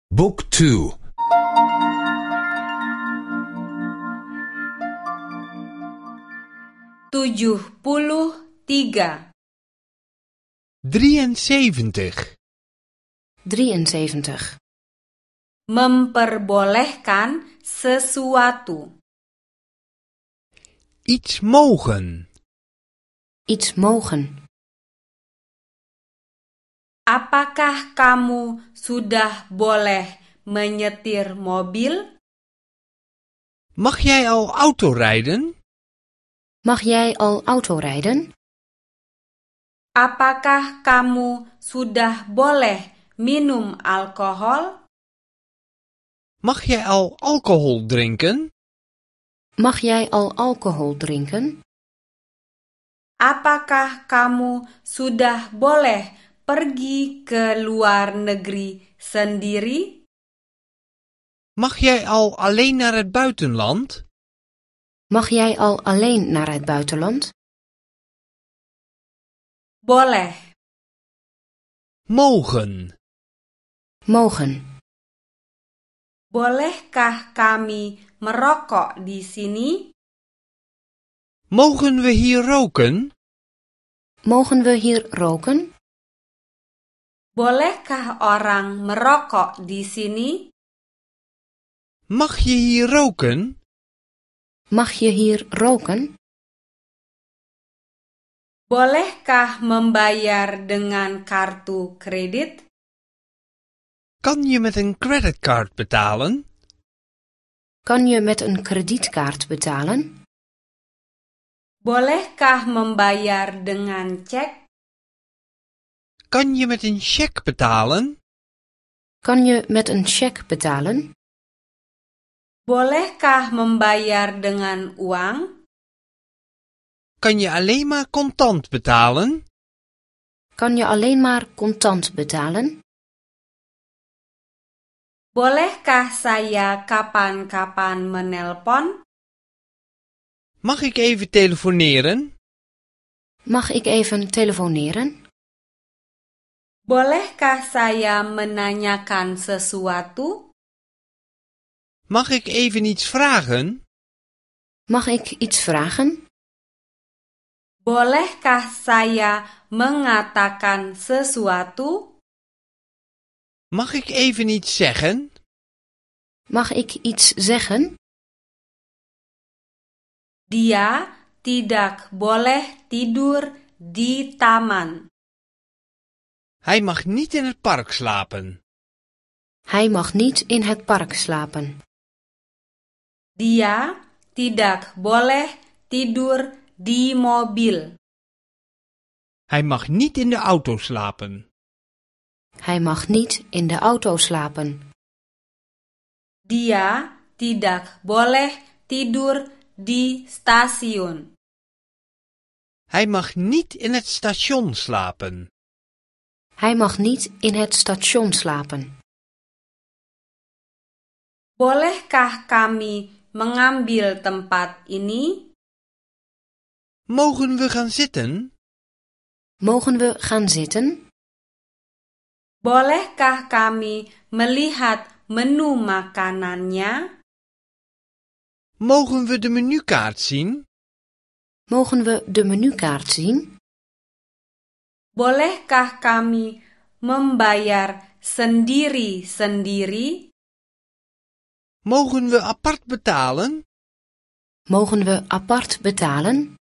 Book 2. 73. 73. 73. Memperbolehkan sesuatu. Iets mogen. Iets mogen. Apakah kamu sudah boleh menyetir mobil? Mag jij al autorijden? Mag jij al autorijden? Apakah kamu sudah boleh minum alkohol? Mag jij al alcohol drinken? Mag jij al alcohol drinken? Apakah kamu sudah boleh pergi ke luar negeri sendiri? Mag jij al alleen naar het buitenland? Mag jij al alleen naar het buitenland? Boleh. Mogen. Mogen. Bolehkah kami merokok di sini? Mogen we hier roken? Mogen we hier roken? Bolehkah orang merokok di sini? Mag je hier roken? Mag je hier roken? Bolehkah membayar dengan kartu kredit? Kan je met een creditcard betalen? Kan je met een kredietkaart betalen? Bolehkah membayar dengan cek? Kan je met een cheque betalen? Kan je met een cheque betalen? Bolehkah membayar dengan uang? Kan je alleen maar contant betalen? Kan je alleen maar contant betalen? Bolehkah saya kapan-kapan menelpon? Mag ik even telefoneren? Mag ik even telefoneren? Bolehkah saya menanyakan sesuatu? Mag ik even iets vragen? Mag ik iets vragen? Bolehkah saya mengatakan sesuatu? Mag ik even iets zeggen? Mag ik iets zeggen? Dia tidak boleh tidur di taman. Hij mag niet in het park slapen. Hij mag niet in het park slapen. Dia tidak boleh tidur di mobil. Hij mag niet in de auto slapen. Hij mag niet in de auto slapen. Dia tidak boleh tidur di stasiun. Hij mag niet in het station slapen. Hij mag niet in het station slapen. Bolehkah kami mengambil tempat ini? Mogen we gaan zitten? Mogen we gaan zitten? Bolehkah kami melihat menu makanannya? Mogen we de menukaart zien? Mogen we de menukaart zien? Bolehkah kami membayar sendiri-sendiri? Mogen we apart betalen? Mogen we apart betalen?